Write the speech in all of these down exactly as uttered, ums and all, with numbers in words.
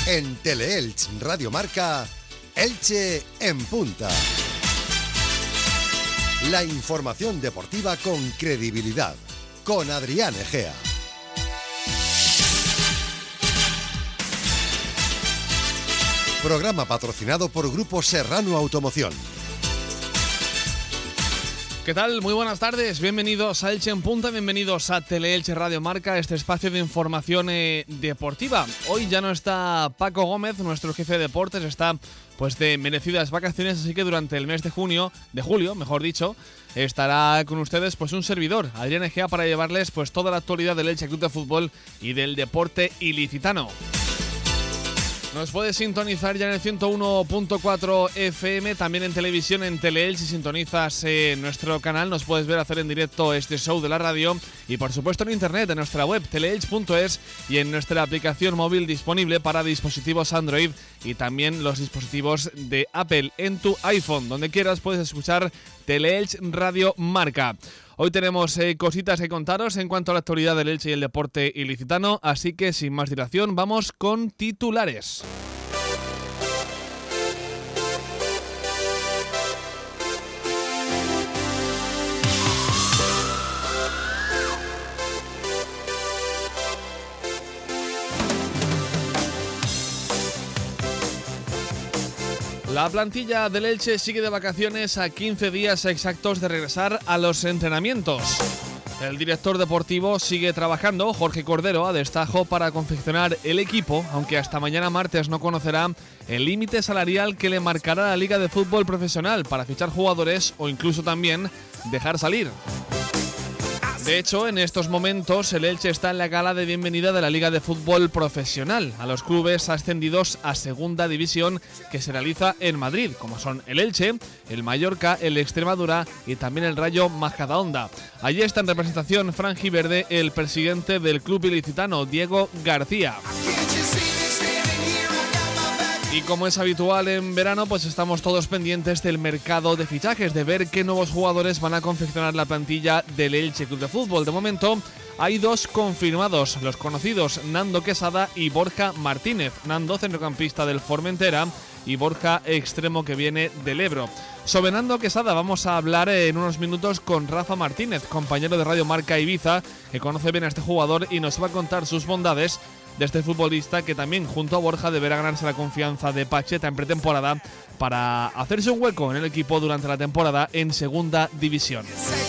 En Teleelch Radio Marca, Elche en Punta. La información deportiva con credibilidad, con Adrián Egea. Programa patrocinado por Grupo Serrano Automoción. ¿Qué tal? Muy buenas tardes, bienvenidos a Elche en Punta, bienvenidos a Teleelch Radio Marca, este espacio de información eh, deportiva. Hoy ya no está Paco Gómez, nuestro jefe de deportes, está pues de merecidas vacaciones, así que durante el mes de junio, de julio, mejor dicho, estará con ustedes pues un servidor, Adrián Egea, para llevarles pues toda la actualidad del Elche Club de Fútbol y del deporte ilicitano. Nos puedes sintonizar ya en el ciento uno punto cuatro F M, también en televisión en Teleelch. Si sintonizas eh, nuestro canal nos puedes ver hacer en directo este show de la radio y por supuesto en internet, en nuestra web teleelch punto es y en nuestra aplicación móvil disponible para dispositivos Android y también los dispositivos de Apple en tu iPhone. Donde quieras puedes escuchar Teleelch Radio Marca. Hoy tenemos eh, cositas que contaros en cuanto a la actualidad del Elche y el deporte ilicitano, así que sin más dilación vamos con titulares. La plantilla del Elche sigue de vacaciones a quince días exactos de regresar a los entrenamientos. El director deportivo sigue trabajando, Jorge Cordero, a destajo para confeccionar el equipo, aunque hasta mañana martes no conocerá el límite salarial que le marcará la Liga de Fútbol Profesional para fichar jugadores o incluso también dejar salir. De hecho, en estos momentos el Elche está en la gala de bienvenida de la Liga de Fútbol Profesional a los clubes ascendidos a Segunda División que se realiza en Madrid, como son el Elche, el Mallorca, el Extremadura y también el Rayo Majadahonda. Allí está en representación franjiverde el presidente del club ilicitano, Diego García. Y como es habitual en verano, pues estamos todos pendientes del mercado de fichajes, de ver qué nuevos jugadores van a confeccionar la plantilla del Elche Club de Fútbol. De momento hay dos confirmados, los conocidos Nando Quesada y Borja Martínez. Nando, centrocampista del Formentera, y Borja, extremo que viene del Ebro. Sobre Nando Quesada vamos a hablar en unos minutos con Rafa Martínez, compañero de Radio Marca Ibiza, que conoce bien a este jugador y nos va a contar sus bondades de este futbolista que también junto a Borja deberá ganarse la confianza de Pacheta en pretemporada para hacerse un hueco en el equipo durante la temporada en Segunda División.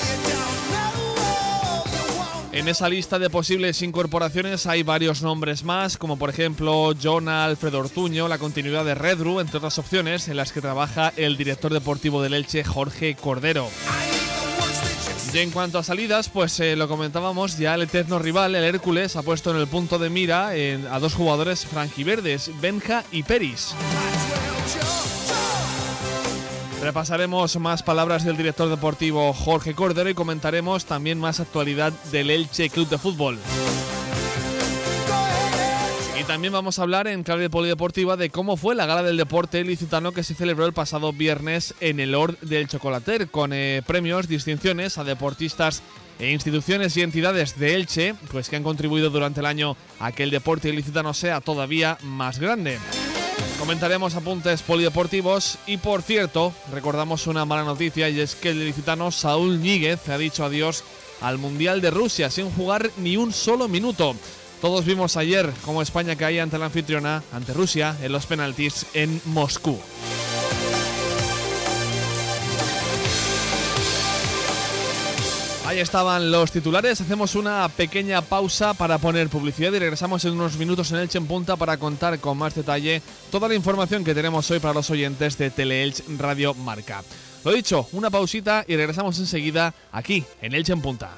En esa lista de posibles incorporaciones hay varios nombres más, como por ejemplo Jona Alfredo Ortuño, la continuidad de Redru, entre otras opciones en las que trabaja el director deportivo del Elche, Jorge Cordero. Y en cuanto a salidas, pues eh, lo comentábamos, ya el eterno rival, el Hércules, ha puesto en el punto de mira en, a dos jugadores franjiverdes, Benja y Peris. Repasaremos más palabras del director deportivo Jorge Cordero y comentaremos también más actualidad del Elche Club de Fútbol. Y también vamos a hablar en clave polideportiva de cómo fue la gala del deporte ilicitano que se celebró el pasado viernes en el Hort del Chocolater, con eh, premios, distinciones a deportistas e instituciones y entidades de Elche, pues que han contribuido durante el año a que el deporte ilicitano sea todavía más grande. Comentaremos apuntes polideportivos y, por cierto, recordamos una mala noticia, y es que el ilicitano Saúl Ñíguez ha dicho adiós al Mundial de Rusia sin jugar ni un solo minuto. Todos vimos ayer cómo España caía ante la anfitriona, ante Rusia, en los penaltis en Moscú. Ahí estaban los titulares, hacemos una pequeña pausa para poner publicidad y regresamos en unos minutos en Elche en Punta para contar con más detalle toda la información que tenemos hoy para los oyentes de Teleelch Radio Marca. Lo dicho, una pausita y regresamos enseguida aquí en Elche en Punta.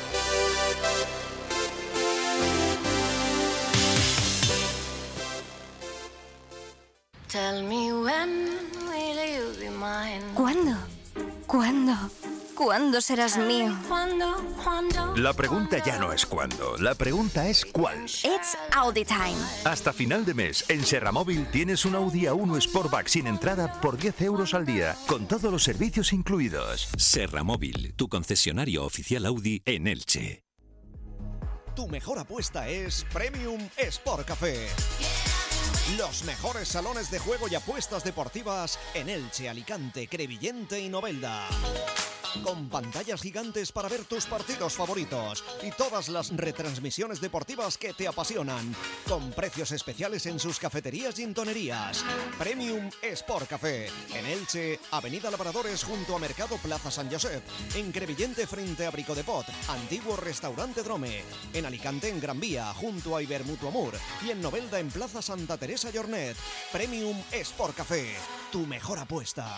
¿Cuándo? ¿Cuándo? ¿Cuándo serás mío? La pregunta ya no es cuándo, la pregunta es cuál. It's Audi time. Hasta final de mes, en Serramóvil tienes un Audi A uno Sportback sin entrada por diez euros al día, con todos los servicios incluidos. Serramóvil, tu concesionario oficial Audi en Elche. Tu mejor apuesta es Premium Sport Café. Los mejores salones de juego y apuestas deportivas en Elche, Alicante, Crevillente y Novelda. Con pantallas gigantes para ver tus partidos favoritos y todas las retransmisiones deportivas que te apasionan. Con precios especiales en sus cafeterías y intonerías. Premium Sport Café. En Elche, Avenida Labradores junto a Mercado Plaza San Josep. En Crevillente frente a Brico de Pot. Antiguo Restaurante Drome. En Alicante en Gran Vía junto a Ibermutuo Amur. Y en Novelda en Plaza Santa Teresa Llornet. Premium Sport Café. Tu mejor apuesta.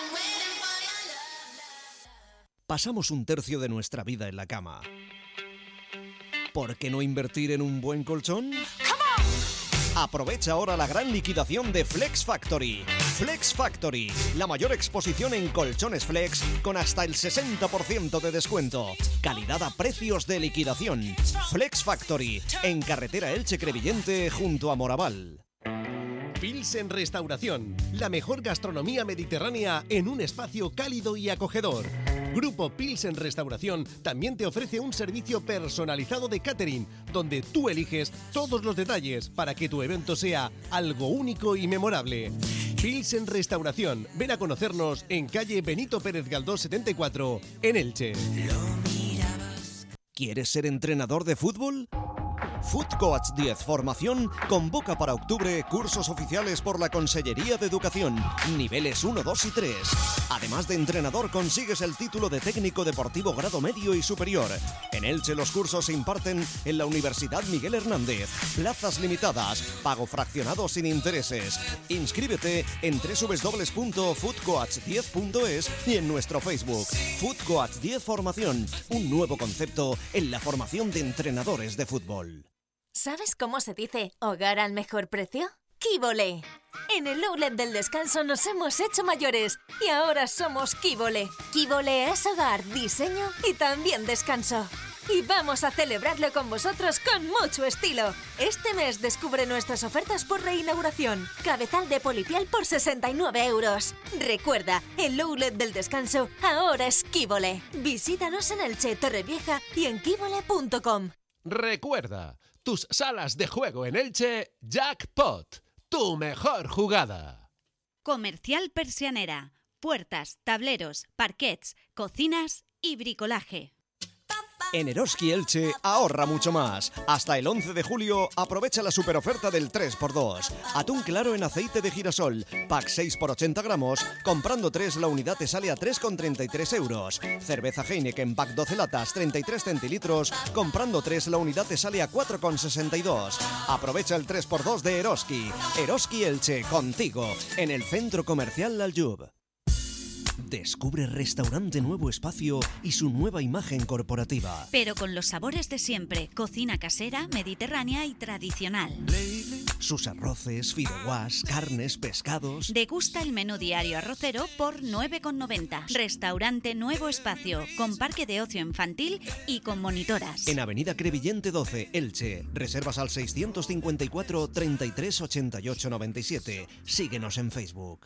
Pasamos un tercio de nuestra vida en la cama. ¿Por qué no invertir en un buen colchón? Aprovecha ahora la gran liquidación de Flex Factory. Flex Factory, la mayor exposición en colchones flex con hasta el sesenta por ciento de descuento. Calidad a precios de liquidación. Flex Factory, en carretera Elche Crevillente junto a Moraval. Pilsen Restauración, la mejor gastronomía mediterránea en un espacio cálido y acogedor. Grupo Pilsen Restauración también te ofrece un servicio personalizado de catering, donde tú eliges todos los detalles para que tu evento sea algo único y memorable. Pilsen Restauración, ven a conocernos en calle Benito Pérez Galdós setenta y cuatro, en Elche. ¿Quieres ser entrenador de fútbol? Food Coach diez Formación convoca para octubre cursos oficiales por la Consellería de Educación, niveles uno, dos y tres. Además de entrenador, consigues el título de técnico deportivo grado medio y superior. En Elche los cursos se imparten en la Universidad Miguel Hernández. Plazas limitadas, pago fraccionado sin intereses. Inscríbete en doble u doble u doble u punto food coach diez punto es y en nuestro Facebook. Food Coach diez Formación, un nuevo concepto en la formación de entrenadores de fútbol. ¿Sabes cómo se dice hogar al mejor precio? ¡Kibole! En el outlet del descanso nos hemos hecho mayores y ahora somos Kibole. Kibole es hogar, diseño y también descanso. Y vamos a celebrarlo con vosotros con mucho estilo. Este mes descubre nuestras ofertas por reinauguración. Cabezal de polipiel por sesenta y nueve euros. Recuerda, el outlet del descanso ahora es Kibole. Visítanos en Elche, Torrevieja y en kibole punto com. Recuerda, tus salas de juego en Elche, Jackpot, tu mejor jugada. Comercial Persianera, puertas, tableros, parquets, cocinas y bricolaje. En Eroski Elche ahorra mucho más. Hasta el once de julio aprovecha la superoferta del tres por dos. Atún claro en aceite de girasol, pack seis por ochenta gramos. Comprando tres la unidad te sale a tres con treinta y tres euros. Cerveza Heineken pack doce latas, treinta y tres centilitros. Comprando tres la unidad te sale a cuatro con sesenta y dos. Aprovecha el tres por dos de Eroski. Eroski Elche, contigo, en el Centro Comercial Aljub. Descubre Restaurante Nuevo Espacio y su nueva imagen corporativa. Pero con los sabores de siempre, cocina casera, mediterránea y tradicional. Sus arroces, fideuás, carnes, pescados. Degusta el menú diario arrocero por nueve con noventa. Restaurante Nuevo Espacio, con parque de ocio infantil y con monitoras. En Avenida Crevillente doce, Elche. Reservas al seiscientos cincuenta y cuatro, treinta y tres, ochenta y ocho, noventa y siete. Síguenos en Facebook.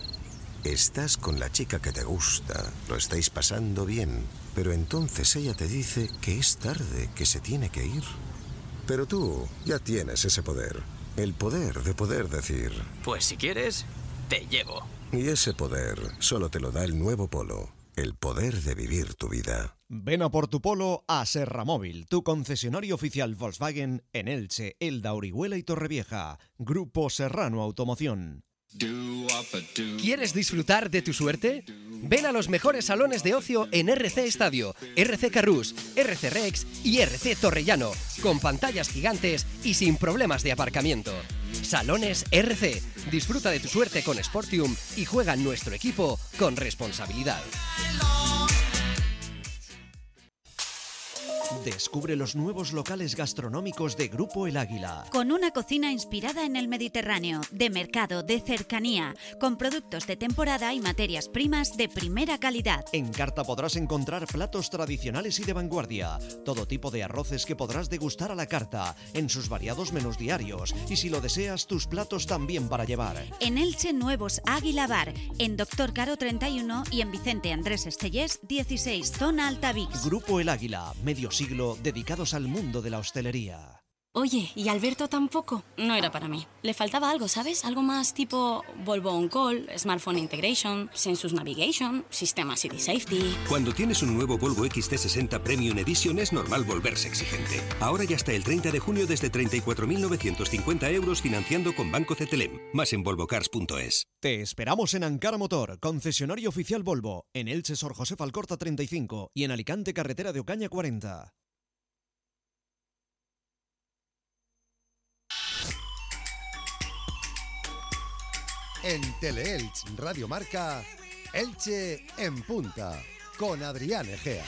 Estás con la chica que te gusta, lo estáis pasando bien, pero entonces ella te dice que es tarde, que se tiene que ir. Pero tú ya tienes ese poder, el poder de poder decir... Pues si quieres, te llevo. Y ese poder solo te lo da el nuevo Polo, el poder de vivir tu vida. Ven a por tu Polo a Serramóvil, tu concesionario oficial Volkswagen en Elche, Elda, Orihuela y Torrevieja. Grupo Serrano Automoción. ¿Quieres disfrutar de tu suerte? Ven a los mejores salones de ocio en R C Estadio, R C Carrús, R C Rex y R C Torrellano, con pantallas gigantes y sin problemas de aparcamiento. Salones R C. Disfruta de tu suerte con Sportium y juega en nuestro equipo con responsabilidad. Descubre los nuevos locales gastronómicos de Grupo El Águila. Con una cocina inspirada en el Mediterráneo, de mercado, de cercanía, con productos de temporada y materias primas de primera calidad. En carta podrás encontrar platos tradicionales y de vanguardia, todo tipo de arroces que podrás degustar a la carta, en sus variados menús diarios, y si lo deseas, tus platos también para llevar. En Elche Nuevos Águila Bar, en Doctor Caro treinta y uno y en Vicente Andrés Estellés dieciséis, zona Altavix. Grupo El Águila, medio siglo dedicados al mundo de la hostelería. Oye, ¿y Alberto tampoco? No era para mí. Le faltaba algo, ¿sabes? Algo más tipo Volvo On Call, Smartphone Integration, Sensus Navigation, Sistema City Safety... Cuando tienes un nuevo Volvo X C sesenta Premium Edition es normal volverse exigente. Ahora ya hasta el treinta de junio desde treinta y cuatro mil novecientos cincuenta euros financiando con Banco Cetelem. Más en volvocars punto es. Te esperamos en Ankara Motor, concesionario oficial Volvo, en Elche Sor José Alcorta treinta y cinco y en Alicante carretera de Ocaña cuarenta. En Teleelch Radio Marca, Elche en Punta, con Adrián Egea.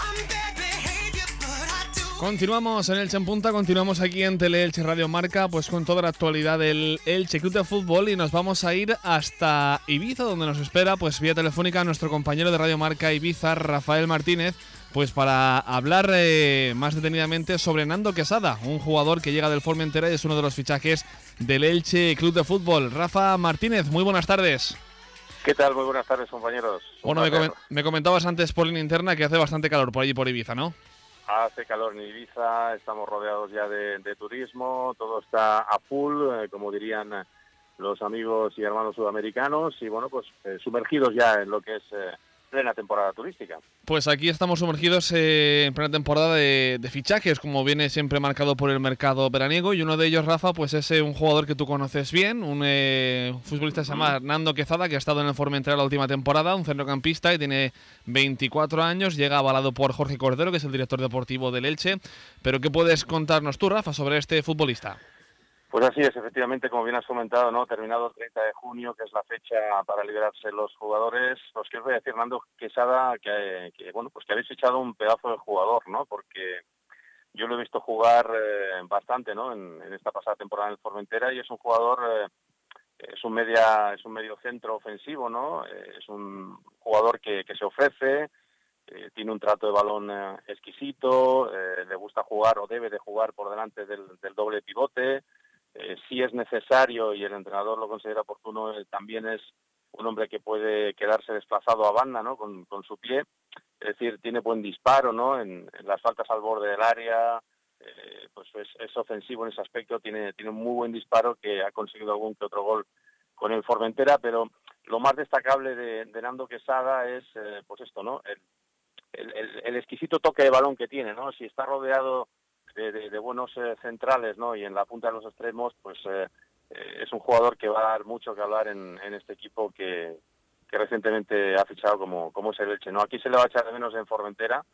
Continuamos en Elche en Punta, continuamos aquí en Teleelch Radio Marca, pues con toda la actualidad del Elche Club de Fútbol, y nos vamos a ir hasta Ibiza, donde nos espera, pues vía telefónica, nuestro compañero de Radio Marca Ibiza, Rafael Martínez, pues para hablar eh, más detenidamente sobre Nando Quesada, un jugador que llega del Formentera y es uno de los fichajes del Elche Club de Fútbol. Rafa Martínez, muy buenas tardes. ¿Qué tal? Muy buenas tardes, compañeros. Bueno, me, coment- me comentabas antes por línea interna que hace bastante calor por allí por Ibiza, ¿no? Hace calor en Ibiza, estamos rodeados ya de, de turismo, todo está a full, eh, como dirían los amigos y hermanos sudamericanos, y bueno, pues eh, sumergidos ya en lo que es eh, plena temporada turística. Pues aquí estamos sumergidos eh, en plena temporada de, de fichajes, como viene siempre marcado por el mercado veraniego, y uno de ellos, Rafa, pues es eh, un jugador que tú conoces bien, un eh, futbolista que se llama Nando Quesada, que ha estado en el Formentera la última temporada, un centrocampista y tiene veinticuatro años, llega avalado por Jorge Cordero, que es el director deportivo del Elche. Pero ¿qué puedes contarnos tú, Rafa, sobre este futbolista? Pues así es, efectivamente, como bien has comentado, ¿no? Terminado el treinta de junio, que es la fecha para liberarse los jugadores. Pues que os voy a decir, Nando Quesada, que, que bueno, pues que habéis echado un pedazo de jugador, ¿no? Porque yo lo he visto jugar eh, bastante, ¿no? En, en esta pasada temporada en el Formentera, y es un jugador, eh, es un media, es un medio centro ofensivo, ¿no? Eh, es un jugador que, que se ofrece, eh, tiene un trato de balón eh, exquisito, eh, le gusta jugar o debe de jugar por delante del, del doble pivote. Eh, si es necesario y el entrenador lo considera oportuno, eh, también es un hombre que puede quedarse desplazado a banda, ¿no? Con, con su pie, es decir, tiene buen disparo, ¿no? En, en las faltas al borde del área, eh, pues es, es ofensivo en ese aspecto, tiene, tiene un muy buen disparo, que ha conseguido algún que otro gol con el Formentera, pero lo más destacable de, de Nando Quesada es, eh, pues esto, ¿no? El, el, el, el exquisito toque de balón que tiene, ¿no? Si está rodeado De, de, de buenos eh, centrales, ¿no? Y en la punta de los extremos, pues eh, eh, es un jugador que va a dar mucho que hablar en, en este equipo que, que recientemente ha fichado como, como es el Elche, ¿no? Aquí se le va a echar de menos en Formentera,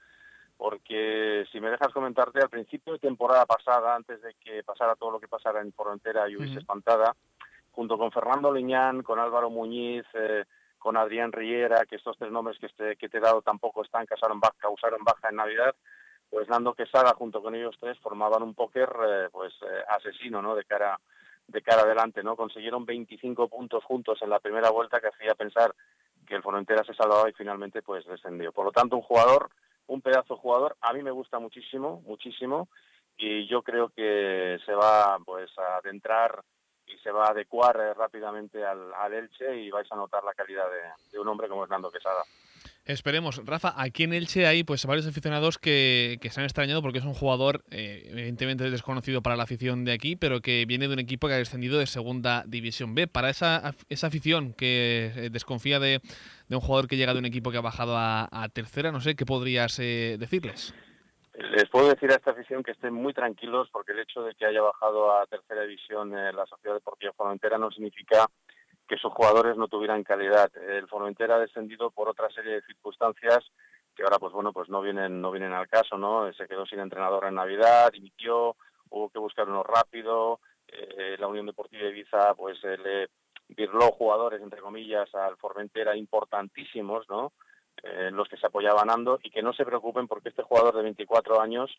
porque si me dejas comentarte, al principio de temporada pasada, antes de que pasara todo lo que pasara en Formentera y hubiese uh-huh. espantada, junto con Fernando Liñán, con Álvaro Muñiz, eh, con Adrián Riera, que estos tres nombres que, este, que te he dado tampoco están, causaron baja, causaron baja en Navidad, pues Nando Quesada junto con ellos tres formaban un póker eh, pues eh, asesino, ¿no? De cara de cara adelante, ¿no? Consiguieron veinticinco puntos juntos en la primera vuelta, que hacía pensar que el Formentera se salvaba y finalmente pues descendió. Por lo tanto, un jugador, un pedazo de jugador, a mí me gusta muchísimo, muchísimo, y yo creo que se va pues a adentrar y se va a adecuar eh, rápidamente al, al Elche, y vais a notar la calidad de, de un hombre como es Nando Quesada. Esperemos. Rafa, aquí en Elche hay pues varios aficionados que, que se han extrañado porque es un jugador eh, evidentemente desconocido para la afición de aquí, pero que viene de un equipo que ha descendido de Segunda División B. Para esa, esa afición que desconfía de, de un jugador que llega de un equipo que ha bajado a, a Tercera, no sé, ¿qué podrías eh, decirles? Les puedo decir a esta afición que estén muy tranquilos, porque el hecho de que haya bajado a Tercera División eh, la Sociedad Deportiva Formentera no significa que sus jugadores no tuvieran calidad. El Formentera ha descendido por otra serie de circunstancias que ahora pues bueno pues no vienen no vienen al caso, ¿no? Se quedó sin entrenador en Navidad, dimitió, hubo que buscar uno rápido, eh, la Unión Deportiva de Ibiza pues eh, le virló jugadores entre comillas al Formentera importantísimos, ¿no? Eh, los que se apoyaban Nando, y que no se preocupen porque este jugador de veinticuatro años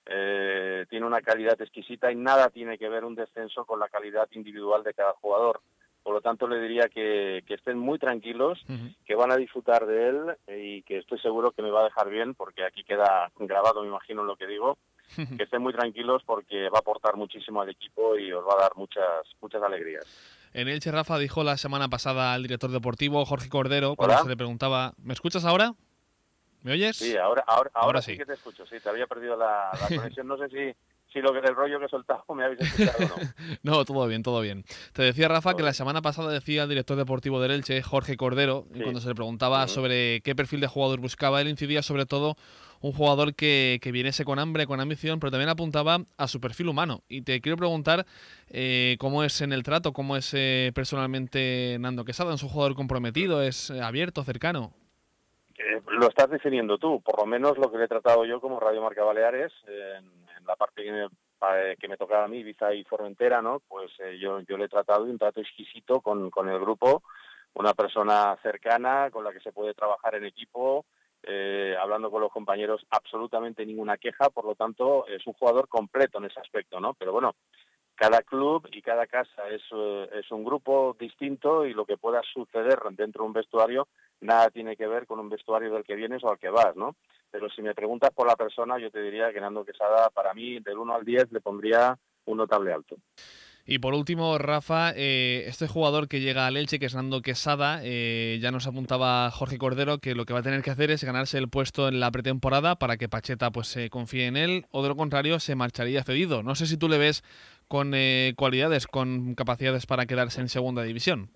eh, tiene una calidad exquisita y nada tiene que ver un descenso con la calidad individual de cada jugador. Por lo tanto, le diría que, que estén muy tranquilos, uh-huh. que van a disfrutar de él y que estoy seguro que me va a dejar bien, porque aquí queda grabado, me imagino, lo que digo, que estén muy tranquilos porque va a aportar muchísimo al equipo y os va a dar muchas muchas alegrías. En Elche, Rafa, dijo la semana pasada al director deportivo, Jorge Cordero, cuando ¿Hola? se le preguntaba, ¿me escuchas ahora? ¿Me oyes? Sí, ahora, ahora, ahora, ahora sí. sí que te escucho, sí, te había perdido la, la conexión, no sé si... si lo que el rollo que he soltado me habéis escuchado o no. No, todo bien, todo bien. Te decía, Rafa, todo que bien. La semana pasada decía el director deportivo del Elche, Jorge Cordero, sí. cuando se le preguntaba uh-huh. sobre qué perfil de jugador buscaba, él incidía sobre todo un jugador que, que viniese con hambre, con ambición, pero también apuntaba a su perfil humano. Y te quiero preguntar eh, cómo es en el trato, cómo es eh, personalmente Nando Quesada. ¿Es un jugador comprometido? ¿Es abierto, cercano? Eh, lo estás definiendo tú, por lo menos lo que le he tratado yo como Radio Marca Baleares, eh, en, en la parte que me, eh, que me tocaba a mí, Ibiza y Formentera, ¿no? Pues eh, yo, yo le he tratado de un trato exquisito con, con el grupo, una persona cercana con la que se puede trabajar en equipo, eh, hablando con los compañeros, absolutamente ninguna queja, por lo tanto es un jugador completo en ese aspecto, ¿no? Pero bueno, cada club y cada casa es, eh, es un grupo distinto y lo que pueda suceder dentro de un vestuario nada tiene que ver con un vestuario del que vienes o al que vas, ¿no? Pero si me preguntas por la persona, yo te diría que Nando Quesada, para mí, del uno al diez, le pondría un notable alto. Y por último, Rafa, eh, este jugador que llega al Elche, que es Nando Quesada, eh, ya nos apuntaba Jorge Cordero que lo que va a tener que hacer es ganarse el puesto en la pretemporada para que Pacheta pues se eh, confíe en él, o de lo contrario se marcharía cedido. No sé si tú le ves con eh, cualidades, con capacidades para quedarse en segunda división.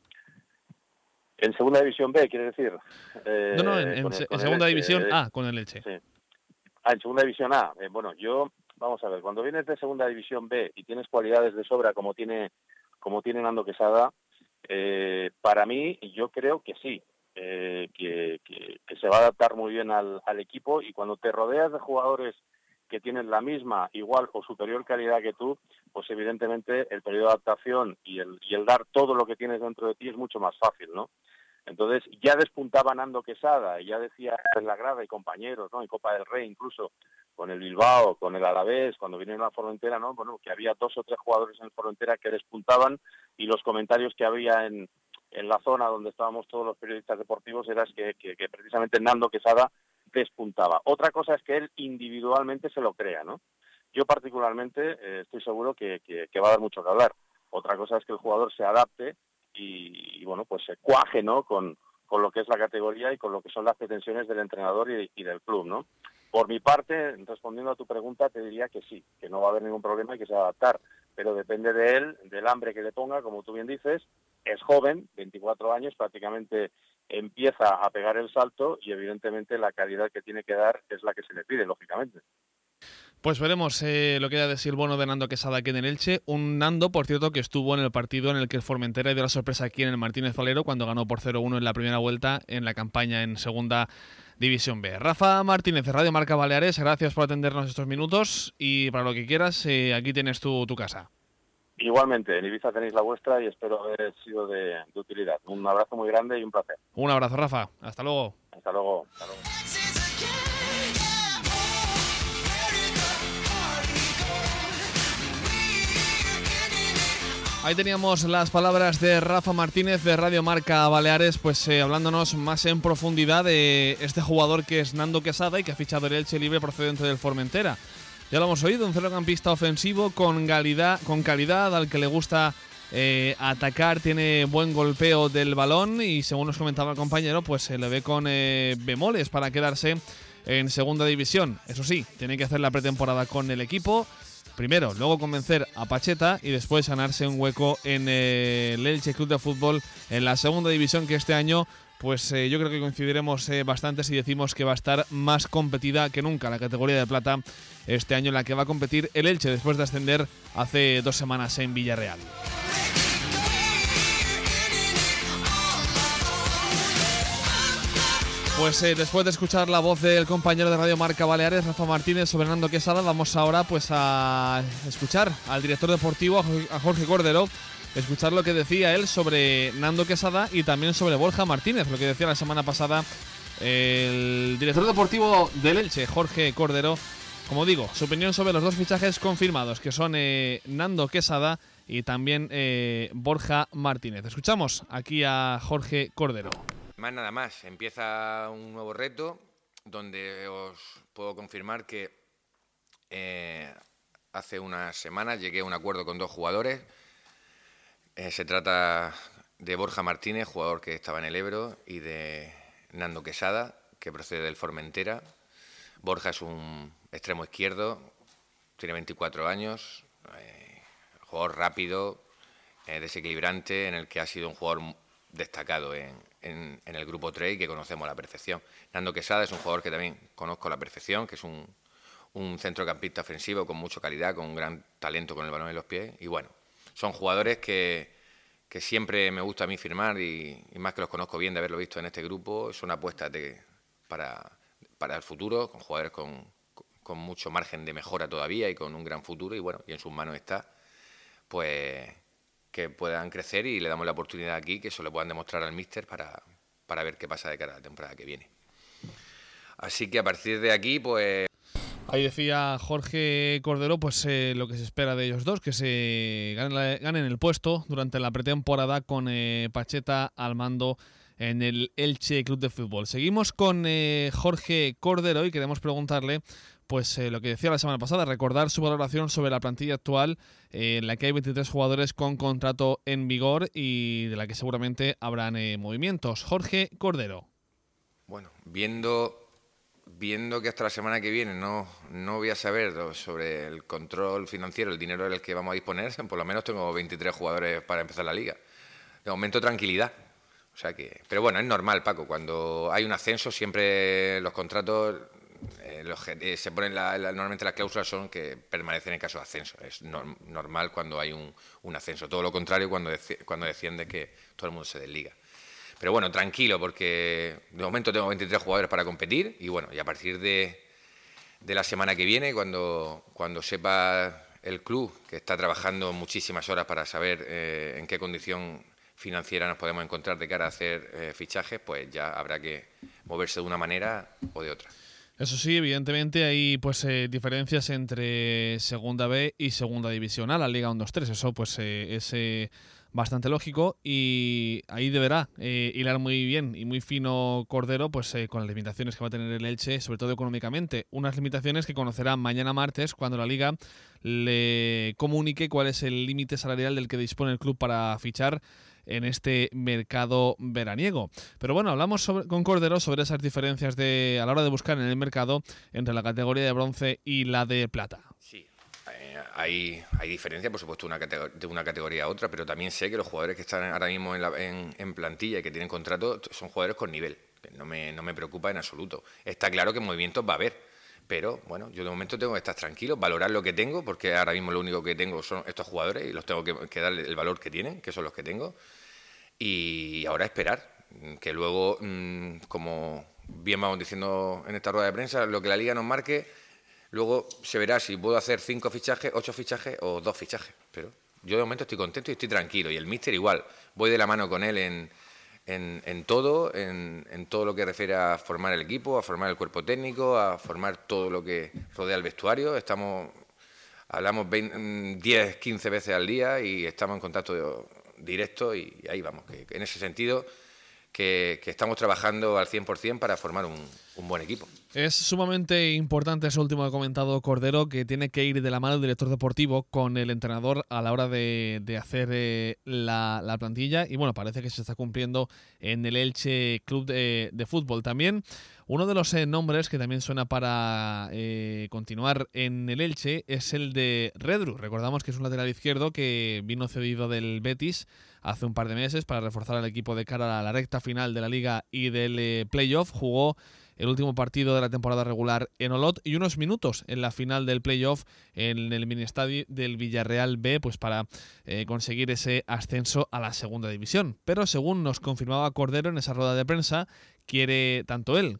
En segunda división B, quiere decir. Eh, no, no, en, en, el, en segunda división A, con el Elche. Sí. Ah, en segunda división A. Eh, bueno, yo, vamos a ver, cuando vienes de segunda división B y tienes cualidades de sobra como tiene, como tiene Nando Quesada, eh, para mí, yo creo que sí, eh, que, que, que se va a adaptar muy bien al, al equipo, y cuando te rodeas de jugadores que tienen la misma, igual o superior calidad que tú, pues evidentemente el periodo de adaptación y el, y el dar todo lo que tienes dentro de ti es mucho más fácil, ¿no? Entonces ya despuntaba Nando Quesada, y ya decía en la grada y compañeros, ¿no? En Copa del Rey incluso, con el Bilbao, con el Alavés, cuando vinieron a Formentera, ¿no? Bueno, que había dos o tres jugadores en Formentera que despuntaban, y los comentarios que había en, en la zona donde estábamos todos los periodistas deportivos era que, que, que precisamente Nando Quesada despuntaba. Otra cosa es que él individualmente se lo crea, ¿no? Yo particularmente eh, estoy seguro que, que, que va a dar mucho que hablar. Otra cosa es que el jugador se adapte y, y bueno, pues se cuaje, ¿no? Con, con lo que es la categoría y con lo que son las pretensiones del entrenador y, y del club, ¿no? Por mi parte, respondiendo a tu pregunta, te diría que sí, que no va a haber ningún problema y que se va a adaptar, pero depende de él, del hambre que le ponga, como tú bien dices. Es joven, veinticuatro años, prácticamente empieza a pegar el salto, y evidentemente la calidad que tiene que dar es la que se le pide, lógicamente. Pues veremos eh, lo que ha de decir el bono de Nando Quesada aquí en el Elche. Un Nando, por cierto, que estuvo en el partido en el que el Formentera dio la sorpresa aquí en el Martínez Valero cuando ganó por cero uno en la primera vuelta en la campaña en segunda división B. Rafa Martínez, Radio Marca Baleares, gracias por atendernos estos minutos, y para lo que quieras, eh, aquí tienes tu, tu casa. Igualmente, en Ibiza tenéis la vuestra y espero haber sido de, de utilidad. Un abrazo muy grande y un placer. Un abrazo, Rafa. Hasta luego. Hasta luego. Hasta luego. Ahí teníamos las palabras de Rafa Martínez de Radio Marca Baleares, pues eh, hablándonos más en profundidad de este jugador que es Nando Quesada y que ha fichado el Elche libre procedente del Formentera. Ya lo hemos oído, un centrocampista ofensivo con calidad, con calidad al que le gusta eh, atacar, tiene buen golpeo del balón, y según nos comentaba el compañero, pues se le ve con eh, bemoles para quedarse en segunda división. Eso sí, tiene que hacer la pretemporada con el equipo. Primero, luego convencer a Pacheta y después ganarse un hueco en eh, el Elche Club de Fútbol en la segunda división, que este año pues eh, yo creo que coincidiremos eh, bastante si decimos que va a estar más competida que nunca la categoría de plata este año, en la que va a competir el Elche después de ascender hace dos semanas en Villarreal. Pues eh, después de escuchar la voz del compañero de Radio Marca Baleares, Rafa Martínez, sobre Nando Quesada, vamos ahora pues a escuchar al director deportivo, a Jorge Cordero, escuchar lo que decía él sobre Nando Quesada y también sobre Borja Martínez, lo que decía la semana pasada el director deportivo del Elche, Jorge Cordero. Como digo, su opinión sobre los dos fichajes confirmados, que son eh, Nando Quesada y también eh, Borja Martínez. Escuchamos aquí a Jorge Cordero. Más nada más, empieza un nuevo reto donde os puedo confirmar que eh, hace unas semanas llegué a un acuerdo con dos jugadores. Eh, se trata de Borja Martínez, jugador que estaba en el Ebro, y de Nando Quesada, que procede del Formentera. Borja es un extremo izquierdo, tiene veinticuatro años, eh, jugador rápido, eh, desequilibrante, en el que ha sido un jugador destacado en, en, en el grupo tres y que conocemos a la perfección. Nando Quesada es un jugador que también conozco a la perfección, que es un, un centrocampista ofensivo con mucha calidad, con un gran talento con el balón en los pies. Y bueno, son jugadores que, que siempre me gusta a mí firmar y, y más que los conozco bien de haberlo visto en este grupo, es una apuesta de, para, para el futuro, con jugadores con, con mucho margen de mejora todavía y con un gran futuro. Y bueno, y en sus manos está, pues, que puedan crecer y le damos la oportunidad aquí que eso le puedan demostrar al míster para, para ver qué pasa de cara a la temporada que viene. Así que a partir de aquí, pues... Ahí decía Jorge Cordero, pues eh, lo que se espera de ellos dos, que se ganen, la, ganen el puesto durante la pretemporada con eh, Pacheta al mando en el Elche Club de Fútbol. Seguimos con eh, Jorge Cordero y queremos preguntarle pues eh, lo que decía la semana pasada, recordar su valoración sobre la plantilla actual, eh, en la que hay veintitrés jugadores con contrato en vigor y de la que seguramente habrán eh, movimientos. Jorge Cordero. Bueno, viendo... Viendo que hasta la semana que viene no, no voy a saber sobre el control financiero, el dinero del que vamos a disponer, por lo menos tengo veintitrés jugadores para empezar la liga. De momento, tranquilidad. O sea que, pero bueno, es normal, Paco, cuando hay un ascenso siempre los contratos, eh, los, eh, se ponen la, la, normalmente las cláusulas son que permanecen en caso de ascenso. Es no, normal cuando hay un, un ascenso. Todo lo contrario cuando, deci, cuando desciende que todo el mundo se desliga. Pero bueno, tranquilo, porque de momento tengo veintitrés jugadores para competir y bueno, y a partir de, de la semana que viene, cuando, cuando sepa el club, que está trabajando muchísimas horas para saber eh, en qué condición financiera nos podemos encontrar de cara a hacer eh, fichajes, pues ya habrá que moverse de una manera o de otra. Eso sí, evidentemente hay pues eh, diferencias entre Segunda B y Segunda División A, la Liga uno dos tres. Eso pues eh, es... Eh, bastante lógico y ahí deberá eh, hilar muy bien y muy fino Cordero pues eh, con las limitaciones que va a tener el Elche, sobre todo económicamente. Unas limitaciones que conocerá mañana martes cuando la Liga le comunique cuál es el límite salarial del que dispone el club para fichar en este mercado veraniego. Pero bueno, hablamos sobre, con Cordero sobre esas diferencias de a la hora de buscar en el mercado entre la categoría de bronce y la de plata. Sí. Hay, hay diferencia, por supuesto, una de una categoría a otra, pero también sé que los jugadores que están ahora mismo en, la, en, en plantilla y que tienen contrato son jugadores con nivel, que no me, no me preocupa en absoluto. Está claro que movimientos va a haber, pero bueno, yo de momento tengo que estar tranquilo, valorar lo que tengo, porque ahora mismo lo único que tengo son estos jugadores y los tengo que, que darle el valor que tienen, que son los que tengo, y ahora esperar, que luego, como bien vamos diciendo en esta rueda de prensa, lo que la Liga nos marque. Luego se verá si puedo hacer cinco fichajes, ocho fichajes o dos fichajes. Pero yo de momento estoy contento y estoy tranquilo. Y el míster igual. Voy de la mano con él en, en, en todo, en, en todo lo que refiere a formar el equipo, a formar el cuerpo técnico, a formar todo lo que rodea el vestuario. Estamos, hablamos diez, quince veces al día y estamos en contacto directo y ahí vamos. Que, que en ese sentido... Que, que estamos trabajando al cien por cien para formar un, un buen equipo. Es sumamente importante eso último que ha comentado Cordero, que tiene que ir de la mano el director deportivo con el entrenador a la hora de, de hacer eh, la, la plantilla y bueno, parece que se está cumpliendo en el Elche Club de, de Fútbol. También uno de los eh, nombres que también suena para eh, continuar en el Elche es el de Redru. Recordamos que es un lateral izquierdo que vino cedido del Betis hace un par de meses para reforzar al equipo de cara a la recta final de la Liga y del eh, playoff. Jugó el último partido de la temporada regular en Olot y unos minutos en la final del playoff en el mini estadio del Villarreal B, pues para eh, conseguir ese ascenso a la segunda división. Pero según nos confirmaba Cordero en esa rueda de prensa, quiere tanto él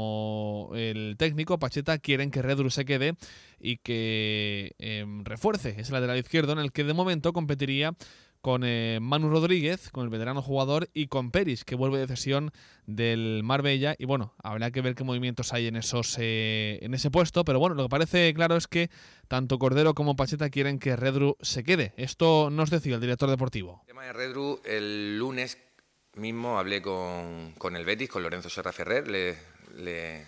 como el técnico Pacheta quieren que Redru se quede y que eh, refuerce ese lateral izquierdo en el que de momento competiría con eh, Manu Rodríguez, con el veterano jugador, y con Peris, que vuelve de cesión del Marbella. Y bueno, habrá que ver qué movimientos hay en esos eh, en ese puesto. Pero bueno, lo que parece claro es que tanto Cordero como Pacheta quieren que Redru se quede. Esto nos decía el director deportivo. El tema de Redru, el lunes mismo hablé con, con el Betis, con Lorenzo Serra Ferrer. Le, le,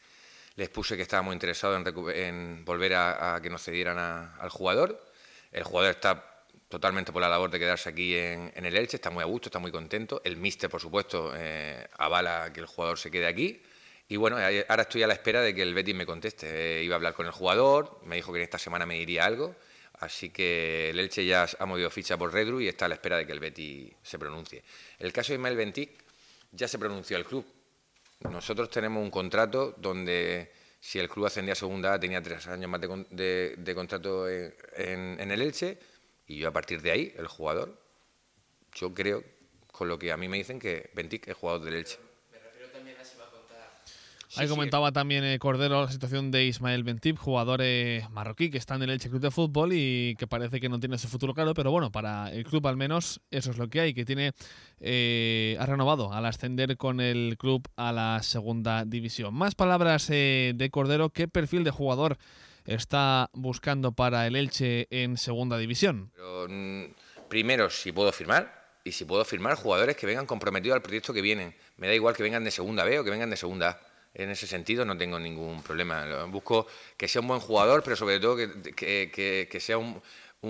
les puse que estábamos interesados en, en volver a, a que nos cedieran a, al jugador. El jugador está totalmente por la labor de quedarse aquí en, en el Elche, está muy a gusto, está muy contento. El míster, por supuesto, eh, avala que el jugador se quede aquí Y bueno, ahora estoy a la espera de que el Betis me conteste. Eh, iba a hablar con el jugador, me dijo que en esta semana me diría algo, así que el Elche ya ha movido ficha por Redru y está a la espera de que el Betis se pronuncie. El caso de Ismael Bentic ya se pronunció el club. Nosotros tenemos un contrato donde si el club ascendía a segunda tenía tres años más de, de, de contrato en, en, en el Elche, y yo a partir de ahí, el jugador, yo creo, con lo que a mí me dicen, que Bentic es jugador del Elche. Ahí Sí, comentaba sí. también eh, Cordero la situación de Ismael Bentic, jugador eh, marroquí que está en el Elche Club de Fútbol y que parece que no tiene su futuro claro, pero bueno, para el club al menos eso es lo que hay, que tiene eh, ha renovado al ascender con el club a la segunda división. Más palabras eh, de Cordero. ¿Qué perfil de jugador está buscando para el Elche en segunda división? Pero, mm, primero, si puedo firmar, y si puedo firmar jugadores que vengan comprometidos al proyecto que vienen. Me da igual que vengan de segunda B o que vengan de segunda A. En ese sentido no tengo ningún problema. Busco que sea un buen jugador, pero sobre todo que, que, que, que sea un,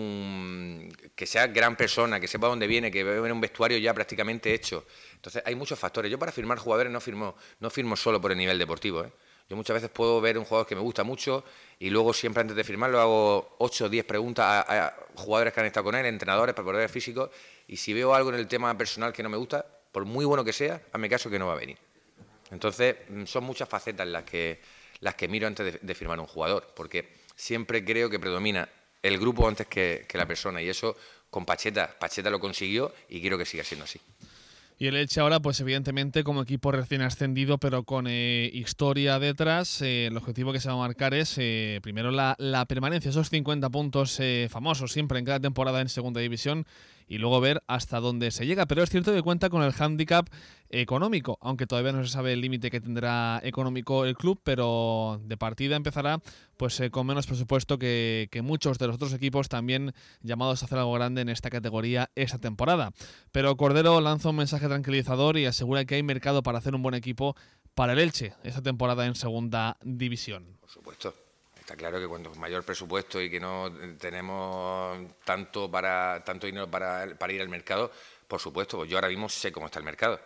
un que sea gran persona, que sepa dónde viene, que viene un vestuario ya prácticamente hecho. Entonces hay muchos factores. Yo para firmar jugadores no firmo, no firmo solo por el nivel deportivo, ¿eh? Yo muchas veces puedo ver un jugador que me gusta mucho y luego siempre antes de firmarlo hago ocho o diez preguntas a, a jugadores que han estado con él, entrenadores, preparadores físicos, y si veo algo en el tema personal que no me gusta, por muy bueno que sea, hazme caso que no va a venir. Entonces, son muchas facetas las que, las que miro antes de, de firmar un jugador, porque siempre creo que predomina el grupo antes que, que la persona, y eso con Pacheta, Pacheta lo consiguió y quiero que siga siendo así. Y el Elche ahora, pues evidentemente como equipo recién ascendido, pero con eh, historia detrás, eh, el objetivo que se va a marcar es eh, primero la, la permanencia, esos cincuenta puntos eh, famosos siempre en cada temporada en segunda división, y luego ver hasta dónde se llega. Pero es cierto que cuenta con el hándicap económico, aunque todavía no se sabe el límite que tendrá económico el club, pero de partida empezará pues eh, con menos presupuesto que, que muchos de los otros equipos también llamados a hacer algo grande en esta categoría esta temporada. Pero Cordero lanza un mensaje tranquilizador y asegura que hay mercado para hacer un buen equipo para el Elche esta temporada en segunda división. Por supuesto. Está claro que cuando mayor presupuesto y que no tenemos tanto para tanto dinero para, para ir al mercado, por supuesto, pues yo ahora mismo sé cómo está el mercado.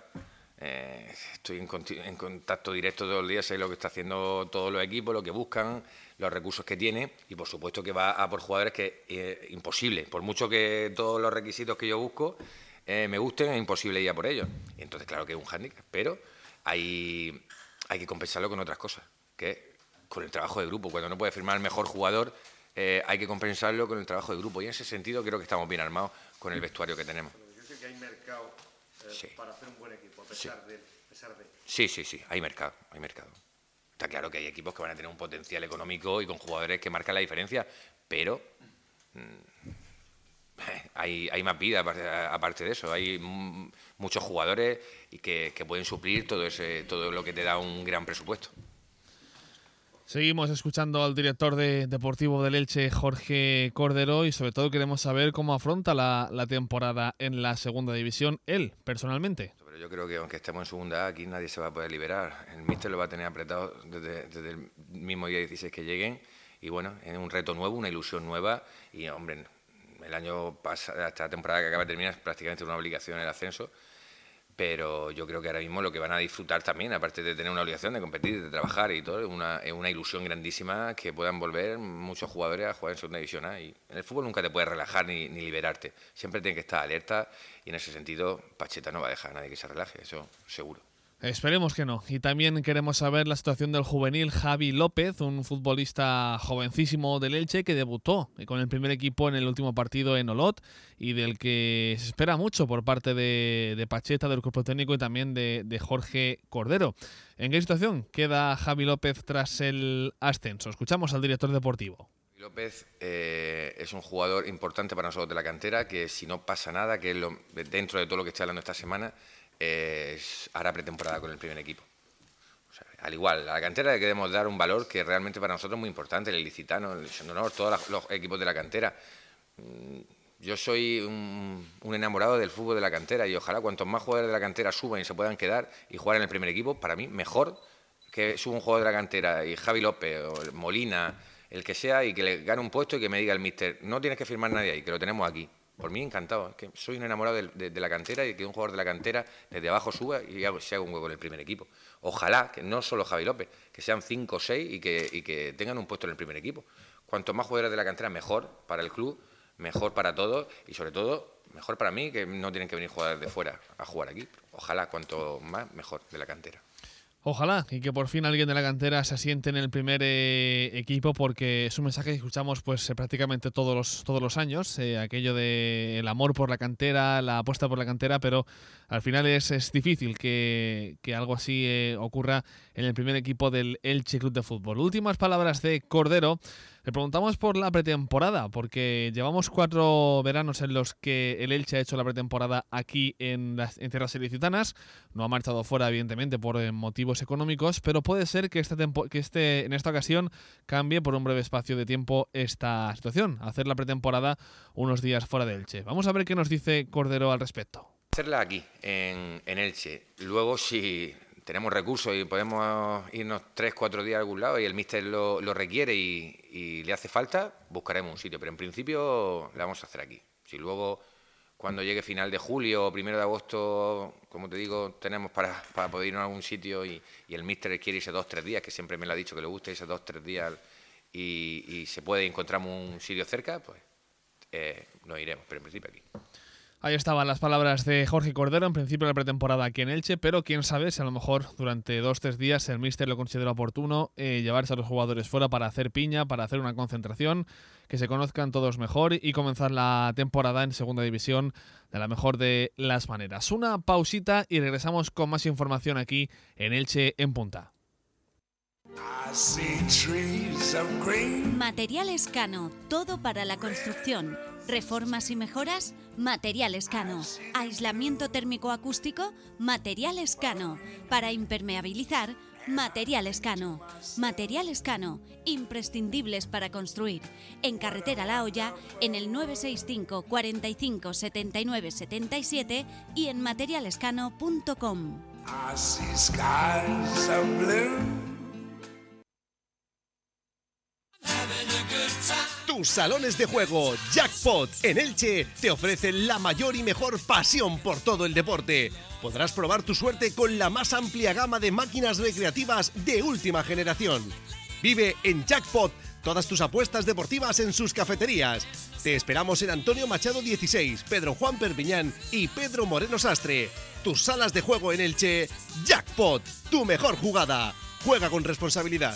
Eh, estoy en, en contacto directo todos los días, sé lo que está haciendo todos los equipos, lo que buscan, los recursos que tiene, y por supuesto que va a por jugadores que es eh, imposible. Por mucho que todos los requisitos que yo busco eh, me gusten, es imposible ir a por ellos. Y entonces claro que es un hándicap, pero hay, hay que compensarlo con otras cosas, que es con el trabajo de grupo. Cuando no puede firmar el mejor jugador, eh, hay que compensarlo con el trabajo de grupo. Y en ese sentido creo que estamos bien armados con el vestuario que tenemos. Pero yo sé que hay mercado eh, sí. para hacer un buen equipo, a pesar, sí. de, a pesar de... Sí, sí, sí, hay mercado, hay mercado. Está claro que hay equipos que van a tener un potencial económico y con jugadores que marcan la diferencia, pero mmm, hay, hay más vida aparte, aparte de eso. Hay m- muchos jugadores y que, que pueden suplir todo, ese, todo lo que te da un gran presupuesto. Seguimos escuchando al director de deportivo del Elche, Jorge Cordero, y sobre todo queremos saber cómo afronta la, la temporada en la segunda división, él, personalmente. Pero yo creo que aunque estemos en segunda A, aquí nadie se va a poder liberar. El míster lo va a tener apretado desde, desde el mismo día dieciséis que lleguen, y bueno, es un reto nuevo, una ilusión nueva, y hombre, el año pasado, hasta la temporada que acaba de terminar, es prácticamente una obligación el ascenso. Pero yo creo que ahora mismo lo que van a disfrutar también, aparte de tener una obligación de competir, de trabajar y todo, es una, es una ilusión grandísima que puedan volver muchos jugadores a jugar en segunda división A. Y en el fútbol nunca te puedes relajar ni, ni liberarte, siempre tienes que estar alerta, y en ese sentido Pacheta no va a dejar a nadie que se relaje, eso seguro. Esperemos que no. Y también queremos saber la situación del juvenil Javi López, un futbolista jovencísimo del Elche que debutó con el primer equipo en el último partido en Olot y del que se espera mucho por parte de, de Pacheta, del cuerpo técnico, y también de, de Jorge Cordero. ¿En qué situación queda Javi López tras el ascenso? Escuchamos al director deportivo. López eh, es un jugador importante para nosotros de la cantera, que si no pasa nada, que es lo, dentro de todo lo que estoy hablando esta semana, eh, hará pretemporada con el primer equipo. O sea, al igual, a la cantera le queremos dar un valor que realmente para nosotros es muy importante, el ilicitano, el Sondonor, todos los equipos de la cantera. Yo soy un, un enamorado del fútbol de la cantera, y ojalá cuantos más jugadores de la cantera suban y se puedan quedar y jugar en el primer equipo, para mí mejor que suba un jugador de la cantera y Javi López o Molina, el que sea, y que le gane un puesto y que me diga el míster, no tienes que firmar nadie ahí, que lo tenemos aquí. por mí encantado. Es que soy un enamorado de, de, de la cantera y que un jugador de la cantera desde abajo suba y hago, se haga un huevo en el primer equipo. Ojalá, que no solo Javi López, que sean cinco o seis y que, y que tengan un puesto en el primer equipo. Cuanto más jugadores de la cantera, mejor para el club, mejor para todos y sobre todo mejor para mí, que no tienen que venir jugadores de fuera a jugar aquí. Ojalá, cuanto más, mejor de la cantera. Ojalá, y que por fin alguien de la cantera se asiente en el primer eh, equipo, porque es un mensaje que escuchamos pues eh, prácticamente todos los, todos los años, eh, aquello de el amor por la cantera, la apuesta por la cantera, pero al final es, es difícil que, que algo así eh, ocurra en el primer equipo del Elche Club de Fútbol. Últimas palabras de Cordero. Le preguntamos por la pretemporada, porque llevamos cuatro veranos en los que el Elche ha hecho la pretemporada aquí en, las, en tierras ilicitanas. No ha marchado fuera, evidentemente, por eh, motivos económicos, pero puede ser que, esta tempo- que este, en esta ocasión cambie por un breve espacio de tiempo esta situación, hacer la pretemporada unos días fuera de Elche. Vamos a ver qué nos dice Cordero al respecto. Hacerla aquí, en, en Elche. Luego, si tenemos recursos y podemos irnos tres, cuatro días a algún lado y el míster lo, lo requiere y, y le hace falta, buscaremos un sitio. Pero en principio la vamos a hacer aquí. Si luego, cuando llegue final de julio o primero de agosto, como te digo, tenemos para, para poder irnos a algún sitio y, y el míster quiere irse dos, tres días, que siempre me lo ha dicho que le gusta irse dos, tres días y, y se puede encontramos un sitio cerca, pues eh, nos iremos, pero en principio aquí. Ahí estaban las palabras de Jorge Cordero, en principio de la pretemporada aquí en Elche, pero quién sabe si a lo mejor durante dos o tres días el míster lo considera oportuno eh, llevarse a los jugadores fuera para hacer piña, para hacer una concentración, que se conozcan todos mejor y comenzar la temporada en segunda división de la mejor de las maneras. Una pausita y regresamos con más información aquí en Elche en Punta. Materiales Cano, todo para la construcción. Reformas y mejoras, Materiales Cano. Aislamiento térmico acústico, Materiales Cano. Para impermeabilizar, Materiales Cano. Materiales Cano, imprescindibles para construir. En Carretera La Hoya, en el nueve seis cinco, cuarenta y cinco, setenta y nueve, setenta y siete y en materialescano punto com. Tus salones de juego Jackpot en Elche te ofrecen la mayor y mejor pasión por todo el deporte. Podrás probar tu suerte con la más amplia gama de máquinas recreativas de última generación. Vive en Jackpot todas tus apuestas deportivas en sus cafeterías. Te esperamos en Antonio Machado dieciséis, Pedro Juan Perpiñán y Pedro Moreno Sastre. Tus salas de juego en Elche, Jackpot, tu mejor jugada. Juega con responsabilidad.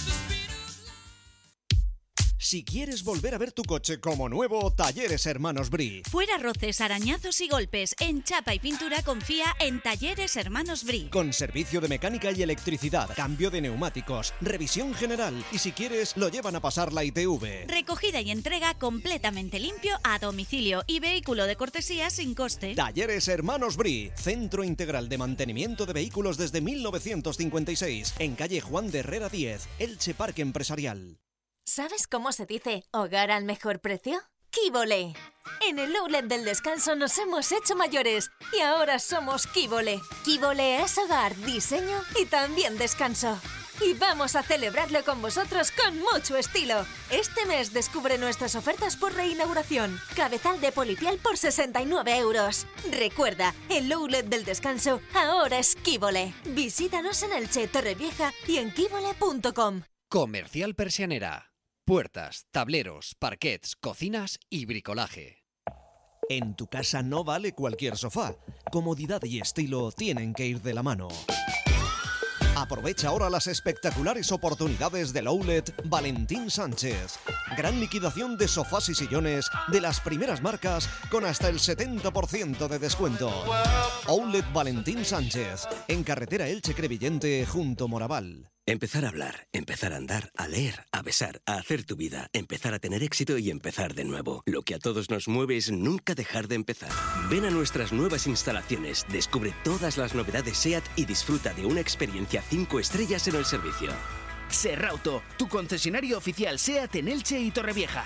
Si quieres volver a ver tu coche como nuevo, Talleres Hermanos Bri. Fuera roces, arañazos y golpes. En chapa y pintura confía en Talleres Hermanos Bri. Con servicio de mecánica y electricidad, cambio de neumáticos, revisión general y si quieres lo llevan a pasar la I T V. Recogida y entrega completamente limpio a domicilio y vehículo de cortesía sin coste. Talleres Hermanos Bri, centro integral de mantenimiento de vehículos desde mil novecientos cincuenta y seis, en calle Juan de Herrera diez, Elche Parque Empresarial. ¿Sabes cómo se dice hogar al mejor precio? ¡Kibole! En el outlet del descanso nos hemos hecho mayores y ahora somos Kibole. Kibole es hogar, diseño y también descanso. Y vamos a celebrarlo con vosotros con mucho estilo. Este mes descubre nuestras ofertas por reinauguración. Cabezal de polipiel por sesenta y nueve euros. Recuerda, el outlet del descanso ahora es Kibole. Visítanos en Elche, Torrevieja y en kibole punto com. Comercial Persianera. Puertas, tableros, parquets, cocinas y bricolaje. En tu casa no vale cualquier sofá. Comodidad y estilo tienen que ir de la mano. Aprovecha ahora las espectaculares oportunidades del Outlet Valentín Sánchez. Gran liquidación de sofás y sillones de las primeras marcas con hasta el setenta por ciento de descuento. Outlet Valentín Sánchez, en carretera Elche-Crevillente junto Moraval. Empezar a hablar, empezar a andar, a leer, a besar, a hacer tu vida, empezar a tener éxito y empezar de nuevo. Lo que a todos nos mueve es nunca dejar de empezar. Ven a nuestras nuevas instalaciones, descubre todas las novedades SEAT y disfruta de una experiencia cinco estrellas en el servicio. Serrauto, tu concesionario oficial SEAT en Elche y Torrevieja.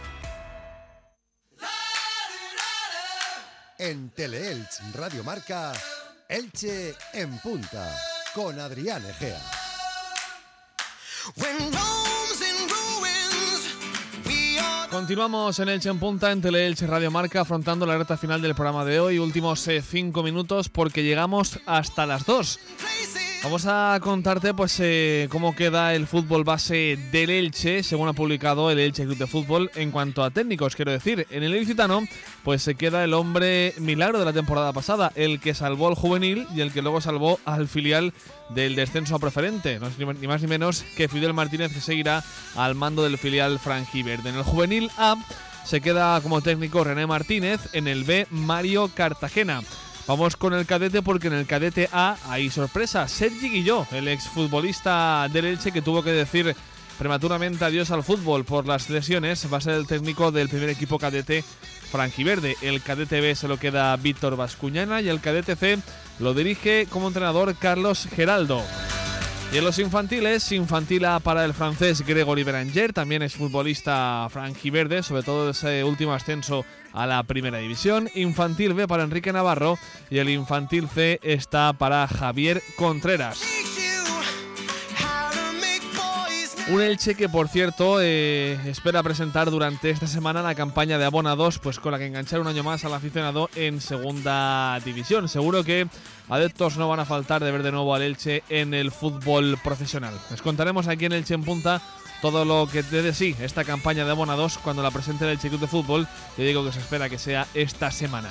En Teleelch Radio Marca, Elche en Punta, con Adrián Egea. When Rome's in ruins, we are Continuamos en Elche en Punta, en Tele-Elche Radio Marca, afrontando la recta final del programa de hoy. Últimos eh, cinco minutos porque llegamos hasta las dos. Vamos a contarte pues eh, cómo queda el fútbol base del Elche, según ha publicado el Elche Club de Fútbol. En cuanto a técnicos, quiero decir, en el ilicitano pues se queda el hombre milagro de la temporada pasada, el que salvó al juvenil y el que luego salvó al filial del descenso a preferente. No es ni más ni menos que Fidel Martínez, que seguirá al mando del filial franjiverde. En el juvenil A se queda como técnico René Martínez, en el B Mario Cartagena. Vamos con el cadete porque en el cadete A hay sorpresa. Sergi Guilló, el exfutbolista del Elche que tuvo que decir prematuramente adiós al fútbol por las lesiones, va a ser el técnico del primer equipo cadete franjiverde. El cadete B se lo queda Víctor Bascuñana y el cadete C lo dirige como entrenador Carlos Geraldo. Y en los infantiles, infantil A para el francés Gregory Beranger, también es futbolista franjiverde, sobre todo ese último ascenso a la primera división. Infantil B para Enrique Navarro y el infantil C está para Javier Contreras. Un Elche que, por cierto, eh, espera presentar durante esta semana la campaña de abonados, pues con la que enganchar un año más al aficionado en segunda división. Seguro que adeptos no van a faltar de ver de nuevo al Elche en el fútbol profesional. Les contaremos aquí en Elche en Punta todo lo que dé de sí esta campaña de abonados cuando la presente el Elche Club de Fútbol. Yo digo que se espera que sea esta semana.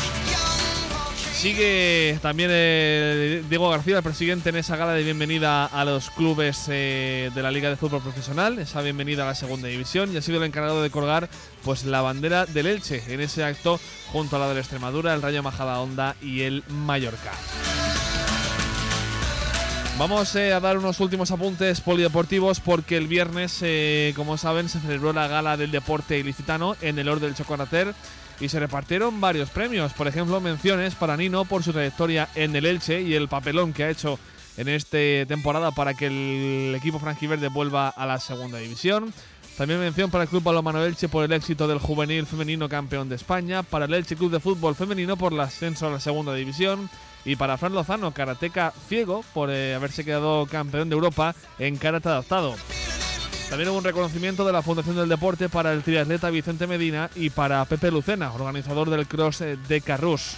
Sigue también eh, Diego García, el presidente, en esa gala de bienvenida a los clubes eh, de la Liga de Fútbol Profesional, esa bienvenida a la segunda división, y ha sido el encargado de colgar pues la bandera del Elche en ese acto junto a la de la Extremadura, el Rayo Majadahonda y el Mallorca. Vamos eh, a dar unos últimos apuntes polideportivos porque el viernes, eh, como saben, se celebró la gala del deporte ilicitano en el Hort del Chocolater y se repartieron varios premios. Por ejemplo, menciones para Nino por su trayectoria en el Elche y el papelón que ha hecho en esta temporada para que el equipo franjiverde vuelva a la segunda división. También mención para el Club Balonmano Elche por el éxito del juvenil femenino campeón de España, para el Elche Club de Fútbol femenino por el ascenso a la segunda división y para Fran Lozano, karateca ciego, por eh, haberse quedado campeón de Europa en karate adaptado. También hubo un reconocimiento de la Fundación del Deporte para el triatleta Vicente Medina y para Pepe Lucena, organizador del Cross de Carrús.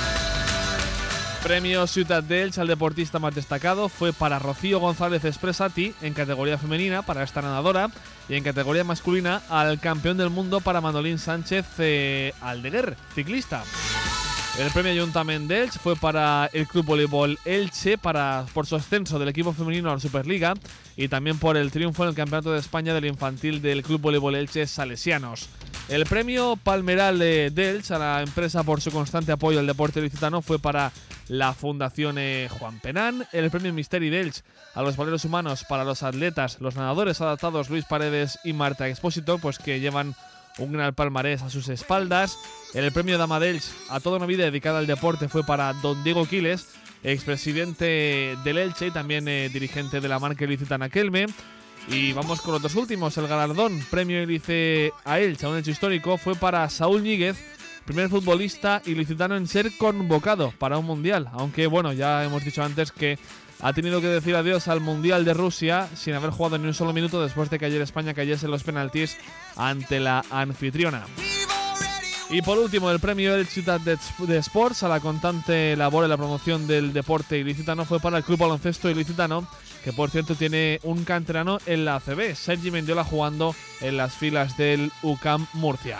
Premio Ciutat d'Elche al deportista más destacado fue para Rocío González Espresati en categoría femenina para esta nadadora y en categoría masculina al campeón del mundo para Manolín Sánchez eh, Aldeguer, ciclista. El premio Ayuntament d'Elche fue para el Club Voleibol Elche para, por su ascenso del equipo femenino a la Superliga y también por el triunfo en el Campeonato de España del infantil del Club Voleibol Elche Salesianos. El premio Palmeral de Elche a la empresa por su constante apoyo al deporte ilicitano fue para la Fundación eh, Juan Penán. El premio Misteri d'Elche a los valores humanos para los atletas, los nadadores adaptados Luis Paredes y Marta Expósito, pues que llevan un gran palmarés a sus espaldas. El premio Dama d'Elche a toda una vida dedicada al deporte fue para don Diego Quiles, expresidente del Elche y también eh, dirigente de la marca ilicitana Kelme. Y vamos con los dos últimos. El galardón Premio Ilice a Elche, a un hecho histórico, fue para Saúl Ñíguez, primer futbolista ilicitano en ser convocado para un mundial. Aunque bueno, ya hemos dicho antes que ha tenido que decir adiós al Mundial de Rusia sin haber jugado ni un solo minuto después de que ayer España cayese en los penaltis ante la anfitriona. Y por último, el premio El Ciutat de Sports a la constante labor en la promoción del deporte ilicitano fue para el Club Baloncesto Ilicitano, que por cierto tiene un canterano en la A C B, Sergi Mendiola, jugando en las filas del U C A M Murcia.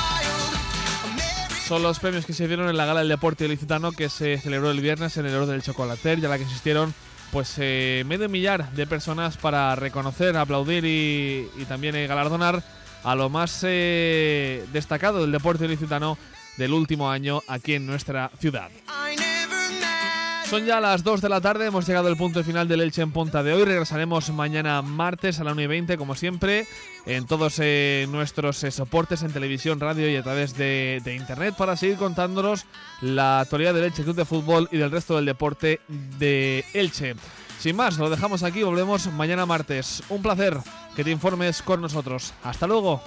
Son los premios que se dieron en la gala del deporte ilicitano que se celebró el viernes en el Hort del Chocolater y a la que asistieron pues eh, medio millar de personas para reconocer, aplaudir y, y también eh, galardonar a lo más eh, destacado del deporte ilicitano del último año aquí en nuestra ciudad. Son ya las dos de la tarde, hemos llegado al punto final del Elche en Punta de hoy. Regresaremos mañana martes a la una y veinte, como siempre, en todos eh, nuestros eh, soportes en televisión, radio y a través de, de internet para seguir contándonos la actualidad del Elche Club de Fútbol y del resto del deporte de Elche. Sin más, lo dejamos aquí, volvemos mañana martes. Un placer que te informes con nosotros. Hasta luego.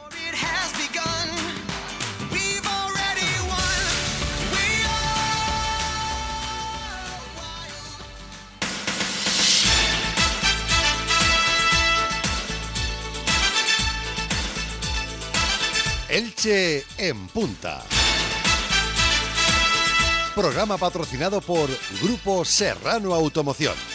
Elche en Punta. Programa patrocinado por Grupo Serrano Automoción.